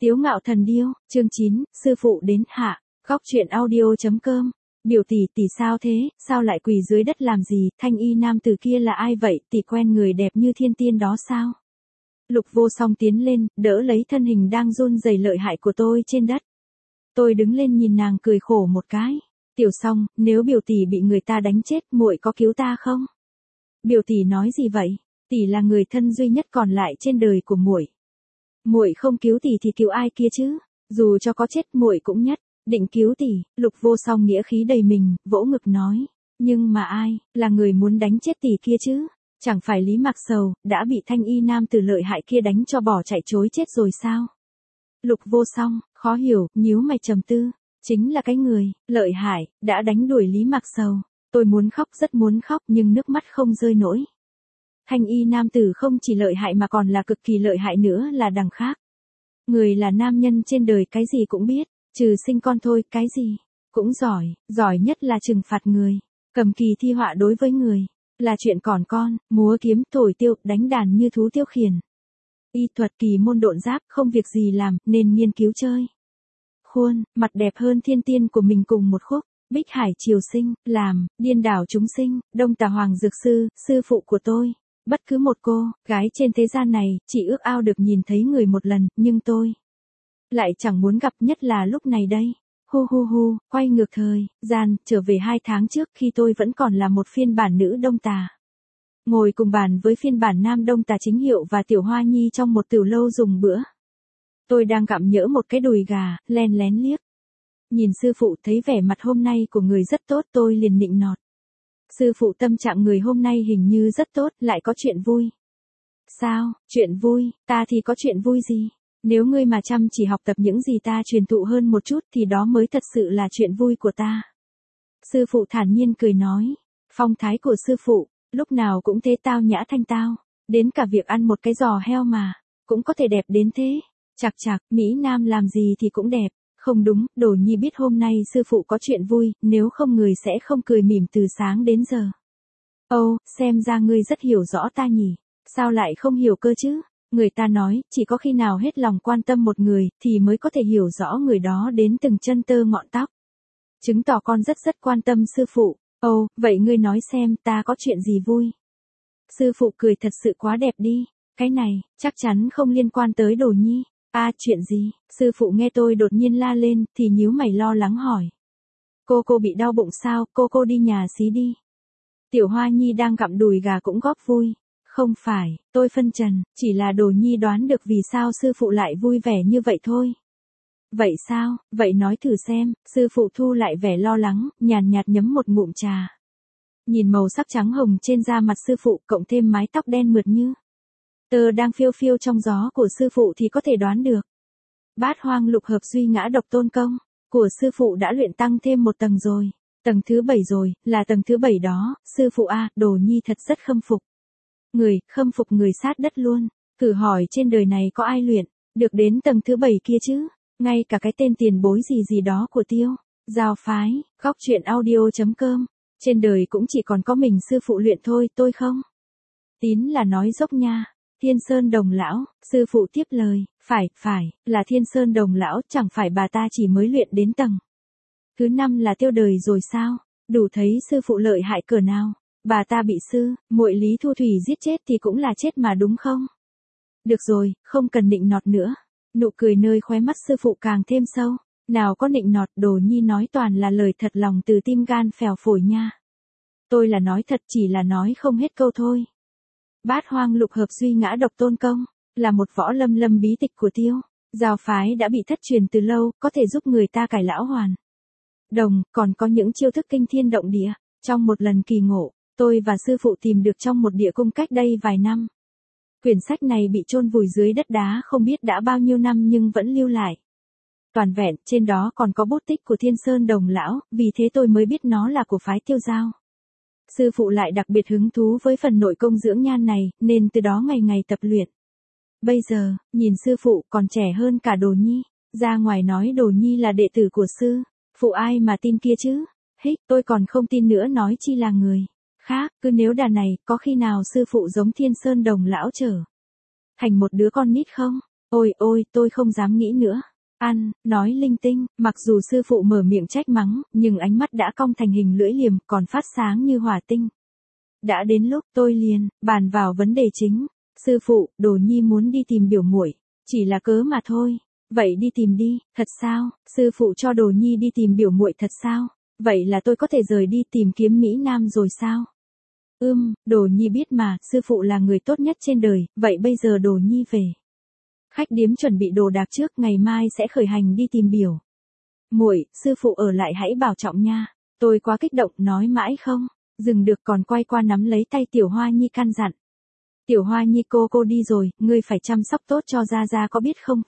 Tiếu ngạo thần điêu, chương 9, sư phụ đến hạ, góc truyện audio.com. Biểu tỷ tỷ sao thế, sao lại quỳ dưới đất làm gì, thanh y nam tử kia là ai vậy, tỷ quen người đẹp như thiên tiên đó sao? Lục Vô Song tiến lên, đỡ lấy thân hình đang run rẩy lợi hại của tôi trên đất. Tôi đứng lên nhìn nàng cười khổ một cái. Tiểu Song, nếu biểu tỷ bị người ta đánh chết, muội có cứu ta không? Biểu tỷ nói gì vậy? Tỷ là người thân duy nhất còn lại trên đời của muội. Muội không cứu tỷ thì cứu ai kia chứ? Dù cho có chết muội cũng nhất định cứu tỷ. Lục Vô Song nghĩa khí đầy mình, vỗ ngực nói. Nhưng mà ai là người muốn đánh chết tỷ kia chứ? Chẳng phải Lý Mạc Sầu đã bị thanh y nam tử lợi hại kia đánh cho bỏ chạy chối chết rồi sao? Lục Vô Song khó hiểu, nhíu mày trầm tư. Chính là cái người lợi hại đã đánh đuổi Lý Mạc Sầu. Tôi muốn khóc, rất muốn khóc, nhưng nước mắt không rơi nổi. Thanh y nam tử không chỉ lợi hại mà còn là cực kỳ lợi hại nữa là đằng khác. Người là nam nhân trên đời cái gì cũng biết, trừ sinh con thôi, cái gì cũng giỏi, giỏi nhất là trừng phạt người, cầm kỳ thi họa đối với người, là chuyện còn con, múa kiếm, thổi tiêu, đánh đàn như thú tiêu khiển. Y thuật kỳ môn độn giáp, không việc gì làm, nên nghiên cứu chơi. Khuôn, mặt đẹp hơn thiên tiên của mình cùng một khúc. Bích Hải triều sinh, làm, điên đảo chúng sinh, Đông Tà Hoàng Dược Sư, sư phụ của tôi. Bất cứ một cô gái trên thế gian này, chỉ ước ao được nhìn thấy người một lần, nhưng tôi lại chẳng muốn gặp, nhất là lúc này đây. Hu hu hu, quay ngược thời gian, trở về 2 tháng trước khi tôi vẫn còn là một phiên bản nữ Đông Tà. Ngồi cùng bàn với phiên bản nam Đông Tà Chính Hiệu và Tiểu Hoa Nhi trong một tiểu lâu dùng bữa. Tôi đang gặm nhỡ một cái đùi gà, len lén liếc. Nhìn sư phụ thấy vẻ mặt hôm nay của người rất tốt, tôi liền nịnh nọt. Sư phụ tâm trạng người hôm nay hình như rất tốt, lại có chuyện vui. Sao, chuyện vui, ta thì có chuyện vui gì? Nếu ngươi mà chăm chỉ học tập những gì ta truyền thụ hơn một chút thì đó mới thật sự là chuyện vui của ta. Sư phụ thản nhiên cười nói. Phong thái của sư phụ, lúc nào cũng thế tao nhã thanh tao. Đến cả việc ăn một cái giò heo mà, cũng có thể đẹp đến thế. Chạc chạc, Mỹ Nam làm gì thì cũng đẹp. Không đúng, Đồ Nhi biết hôm nay sư phụ có chuyện vui, nếu không người sẽ không cười mỉm từ sáng đến giờ. Ồ, xem ra ngươi rất hiểu rõ ta nhỉ. Sao lại không hiểu cơ chứ? Người ta nói, chỉ có khi nào hết lòng quan tâm một người, thì mới có thể hiểu rõ người đó đến từng chân tơ ngọn tóc. Chứng tỏ con rất quan tâm sư phụ. Ồ, vậy ngươi nói xem ta có chuyện gì vui? Sư phụ cười thật sự quá đẹp đi. Cái này, chắc chắn không liên quan tới Đồ Nhi. À, chuyện gì? Sư phụ nghe tôi đột nhiên la lên, thì nhíu mày lo lắng hỏi. Cô bị đau bụng sao, cô đi nhà xí đi. Tiểu Hoa Nhi đang gặm đùi gà cũng góp vui. Không phải, tôi phân trần, chỉ là Đồ Nhi đoán được vì sao sư phụ lại vui vẻ như vậy thôi. Vậy sao, vậy nói thử xem, sư phụ thu lại vẻ lo lắng, nhàn nhạt nhấm một ngụm trà. Nhìn màu sắc trắng hồng trên da mặt sư phụ, cộng thêm mái tóc đen mượt như tơ đang phiêu phiêu trong gió của sư phụ thì có thể đoán được. Bát Hoang Lục Hợp Duy Ngã Độc Tôn Công của sư phụ đã luyện tăng thêm một tầng rồi. Tầng thứ 7 rồi, là tầng thứ 7 đó, sư phụ a, Đồ Nhi thật rất khâm phục. Khâm phục người sát đất luôn. Thử hỏi trên đời này có ai luyện được đến tầng thứ 7 kia chứ? Ngay cả cái tên tiền bối gì đó của Tiêu Giao phái, góc truyện audio.com. Trên đời cũng chỉ còn có mình sư phụ luyện thôi, tôi không tín là nói dốc nha. Thiên Sơn Đồng Lão, sư phụ tiếp lời, phải, là Thiên Sơn Đồng Lão, chẳng phải bà ta chỉ mới luyện đến tầng thứ 5 là tiêu đời rồi sao? Đủ thấy sư phụ lợi hại cỡ nào. Bà ta bị muội Lý Thu Thủy giết chết thì cũng là chết mà đúng không? Được rồi, không cần nịnh nọt nữa. Nụ cười nơi khóe mắt sư phụ càng thêm sâu. Nào có nịnh nọt, Đồ Nhi nói toàn là lời thật lòng từ tim gan phèo phổi nha. Tôi là nói thật, chỉ là nói không hết câu thôi. Bát Hoang Lục Hợp Duy Ngã Độc Tôn Công là một võ lâm bí tịch của Tiêu Giao phái đã bị thất truyền từ lâu, có thể giúp người ta cải lão hoàn đồng, còn có những chiêu thức kinh thiên động địa. Trong một lần kỳ ngộ, tôi và sư phụ tìm được trong một địa cung cách đây vài năm. Quyển sách này bị chôn vùi dưới đất đá không biết đã bao nhiêu năm nhưng vẫn lưu lại toàn vẹn, trên đó còn có bút tích của Thiên Sơn Đồng Lão, vì thế tôi mới biết nó là của phái Tiêu Giao. Sư phụ lại đặc biệt hứng thú với phần nội công dưỡng nhan này, nên từ đó ngày ngày tập luyện. Bây giờ, nhìn sư phụ còn trẻ hơn cả Đồ Nhi, ra ngoài nói Đồ Nhi là đệ tử của sư phụ, ai mà tin kia chứ? Tôi còn không tin nữa nói chi là người khác, cứ nếu đà này, có khi nào sư phụ giống Thiên Sơn Đồng Lão trở thành một đứa con nít không? Ôi ôi, tôi không dám nghĩ nữa. Ăn, nói linh tinh, mặc dù sư phụ mở miệng trách mắng, nhưng ánh mắt đã cong thành hình lưỡi liềm, còn phát sáng như hỏa tinh. Đã đến lúc tôi liền, bàn vào vấn đề chính. Sư phụ, Đồ Nhi muốn đi tìm biểu muội, chỉ là cớ mà thôi. Vậy đi tìm đi, thật sao? Sư phụ cho Đồ Nhi đi tìm biểu muội thật sao? Vậy là tôi có thể rời đi tìm kiếm Mỹ Nam rồi sao? Đồ Nhi biết mà, sư phụ là người tốt nhất trên đời, vậy bây giờ Đồ Nhi về. Khách điếm chuẩn bị đồ đạc trước, ngày mai sẽ khởi hành đi tìm biểu muội, sư phụ ở lại hãy bảo trọng nha. Tôi quá kích động, nói mãi không dừng được, còn quay qua nắm lấy tay Tiểu Hoa Nhi căn dặn. Tiểu Hoa Nhi, cô đi rồi, ngươi phải chăm sóc tốt cho Gia Gia có biết không?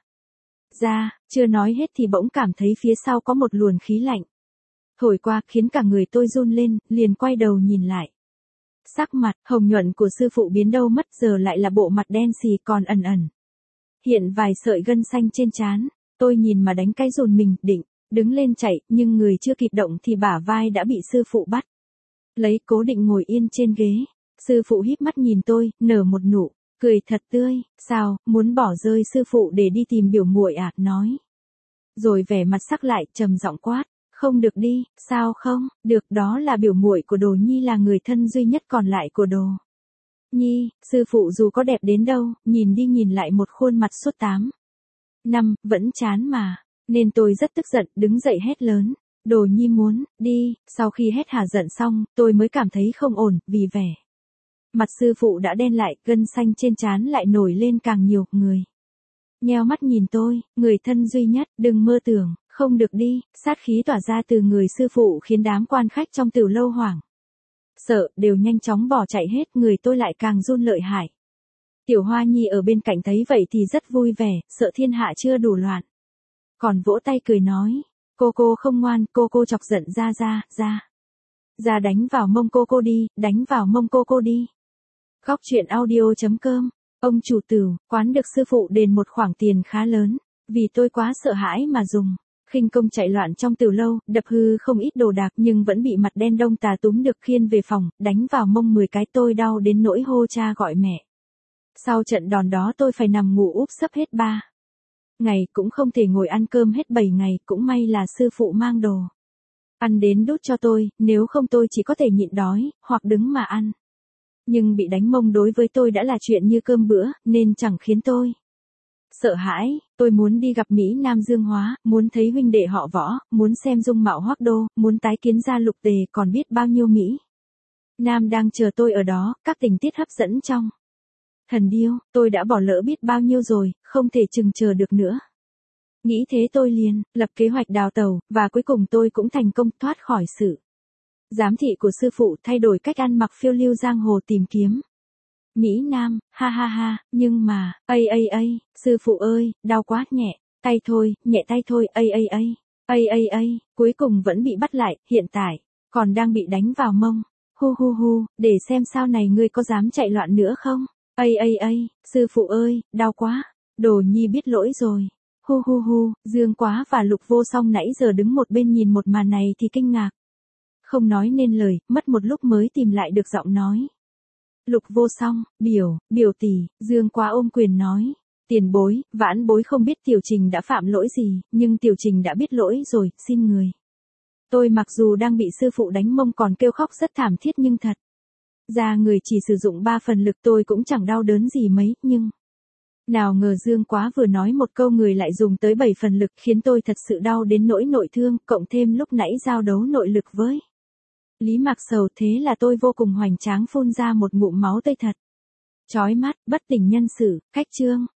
Gia, chưa nói hết thì bỗng cảm thấy phía sau có một luồng khí lạnh thổi qua, khiến cả người tôi run lên, liền quay đầu nhìn lại. Sắc mặt hồng nhuận của sư phụ biến đâu mất, giờ lại là bộ mặt đen xì còn ẩn hiện vài sợi gân xanh trên trán. Tôi nhìn mà đánh cái run mình, định đứng lên chạy, nhưng người chưa kịp động thì bả vai đã bị sư phụ bắt lấy, cố định ngồi yên trên ghế. Sư phụ híp mắt nhìn tôi, nở một nụ cười thật tươi. Sao, muốn bỏ rơi sư phụ để đi tìm biểu muội à? Nói rồi vẻ mặt sắc lại, trầm giọng quát. Không được đi. Sao không được? Đó là biểu muội của Đồ Nhi, là người thân duy nhất còn lại của Đồ Nhi. Sư phụ dù có đẹp đến đâu, nhìn đi nhìn lại một khuôn mặt suốt 8 năm, vẫn chán mà. Nên tôi rất tức giận, đứng dậy hét lớn. Đồ Nhi muốn đi. Sau khi hét hả giận xong, tôi mới cảm thấy không ổn, vì vẻ mặt sư phụ đã đen lại, gân xanh trên trán lại nổi lên càng nhiều. Người nheo mắt nhìn tôi, người thân duy nhất, đừng mơ tưởng. Không được đi. Sát khí tỏa ra từ người sư phụ khiến đám quan khách trong tiểu lâu hoảng sợ, đều nhanh chóng bỏ chạy hết, người tôi lại càng run lợi hại. Tiểu Hoa Nhi ở bên cạnh thấy vậy thì rất vui vẻ, sợ thiên hạ chưa đủ loạn, còn vỗ tay cười nói. Cô không ngoan, cô chọc giận Ra đánh vào mông cô đi, đánh vào mông cô đi. Góc truyện audio.com. Ông chủ tửu quán được sư phụ đền một khoản tiền khá lớn, vì tôi quá sợ hãi mà dùng khinh công chạy loạn trong tiểu lâu, đập hư không ít đồ đạc, nhưng vẫn bị mặt đen đông tà túm được khiêng về phòng, đánh vào mông 10 cái, tôi đau đến nỗi hô cha gọi mẹ. Sau trận đòn đó tôi phải nằm ngủ úp sấp hết 3 ngày, cũng không thể ngồi ăn cơm hết 7 ngày, cũng may là sư phụ mang đồ ăn đến đút cho tôi, nếu không tôi chỉ có thể nhịn đói, hoặc đứng mà ăn. Nhưng bị đánh mông đối với tôi đã là chuyện như cơm bữa, nên chẳng khiến tôi sợ hãi. Tôi muốn đi gặp Mỹ Nam Dương Hóa, muốn thấy huynh đệ họ Võ, muốn xem dung mạo Hoắc Đô, muốn tái kiến gia Lục Tề, còn biết bao nhiêu Mỹ Nam đang chờ tôi ở đó, các tình tiết hấp dẫn trong Thần Điêu, tôi đã bỏ lỡ biết bao nhiêu rồi, không thể chừng chờ được nữa. Nghĩ thế tôi liền lập kế hoạch đào tẩu, và cuối cùng tôi cũng thành công thoát khỏi sự giám thị của sư phụ, thay đổi cách ăn mặc, phiêu lưu giang hồ tìm kiếm Mỹ Nam. Ha, nhưng mà, sư phụ ơi, đau quá, nhẹ tay thôi, cuối cùng vẫn bị bắt lại, hiện tại còn đang bị đánh vào mông. Hu, để xem sau này ngươi có dám chạy loạn nữa không? Sư phụ ơi, đau quá. Đồ Nhi biết lỗi rồi. Hu, Dương Quá và Lục Vô Song nãy giờ đứng một bên nhìn một màn này thì kinh ngạc không nói nên lời, mất một lúc mới tìm lại được giọng nói. Lục Vô Song, biểu tỷ. Dương Quá ôm quyền nói. Tiền bối, vãn bối không biết Tiểu Trình đã phạm lỗi gì, nhưng Tiểu Trình đã biết lỗi rồi, xin người. Tôi mặc dù đang bị sư phụ đánh mông còn kêu khóc rất thảm thiết, nhưng thật ra người chỉ sử dụng 3 phần lực tôi cũng chẳng đau đớn gì mấy, nhưng nào ngờ Dương Quá vừa nói một câu người lại dùng tới 7 phần lực, khiến tôi thật sự đau đến nỗi nội thương, cộng thêm lúc nãy giao đấu nội lực với Lý Mạc Sầu, thế là tôi vô cùng hoành tráng phun ra một ngụm máu tươi thật chói mắt. Bất tỉnh nhân sự, khách chương.